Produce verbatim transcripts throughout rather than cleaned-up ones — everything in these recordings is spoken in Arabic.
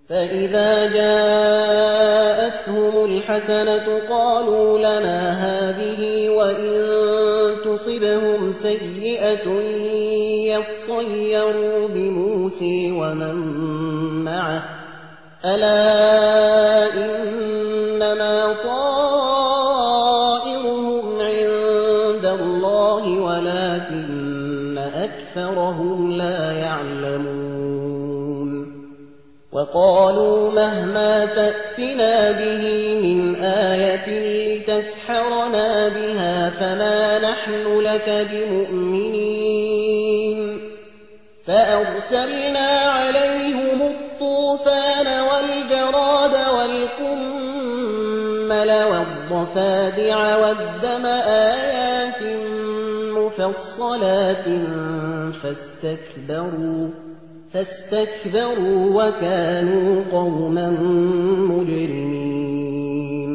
فإذا جاءتهم الحسنة قالوا لنا هذه وإن تصبهم سيئة يطيروا بموسى ومن معه ألا إنما طائرهم عند الله ولكن أكثرهم لا يعلمون وقالوا مهما تأتنا به من آية لتسحرنا بها فما نحن لك بمؤمنين فأرسلنا عليهم الطوفان والجراد والقمل والضفادع والدم آيات مفصلات فاستكبروا فاستكبروا وكانوا قوما مجرمين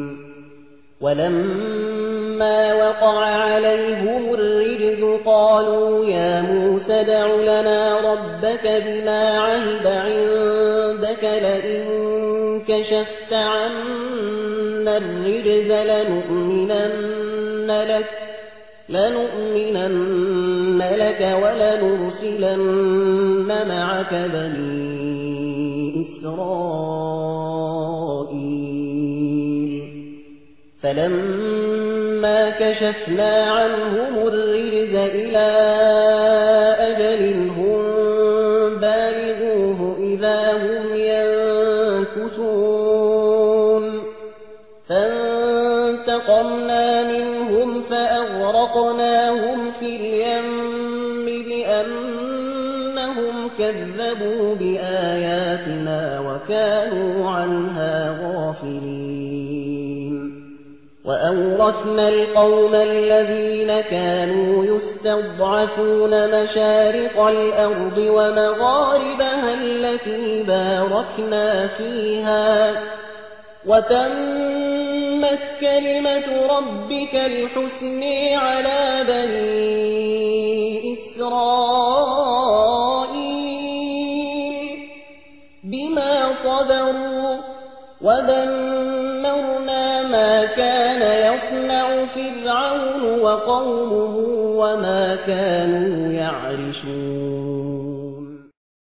ولما وقع عليهم الرجز قالوا يا موسى ادع لنا ربك بما عهد عندك لئن كشفت عنا الرجز لنؤمنن لك لنؤمنن لك ولنرسلن معك بني إسرائيل فلما كشفنا عنهم الرجز إلى أجل هم بالغوه إذا هم ينكثون فانتقمنا منهم فأغرقناهم في اليم بأنهم كذبوا بآياتنا وكانوا عنها غافلين وأورثنا القوم الذين كانوا يستضعفون مشارق الأرض ومغاربها التي باركنا فيها وتمت كلمة ربك الحسن على بني إسرائيل بما صبروا ودمرنا ما كان يصنع فرعون وقومه وما كانوا يعرشون